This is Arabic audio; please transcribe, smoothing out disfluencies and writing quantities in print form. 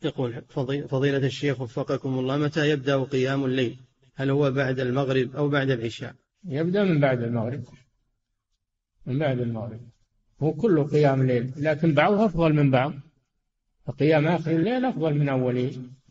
يقول فضيلة الشيخ وفقكم الله، متى يبدأ قيام الليل؟ هل هو بعد المغرب أو بعد العشاء؟ يبدأ من بعد المغرب، من بعد المغرب. هو كله قيام ليل، لكن بعضه أفضل من بعض. فقيام آخر الليل أفضل من أوله.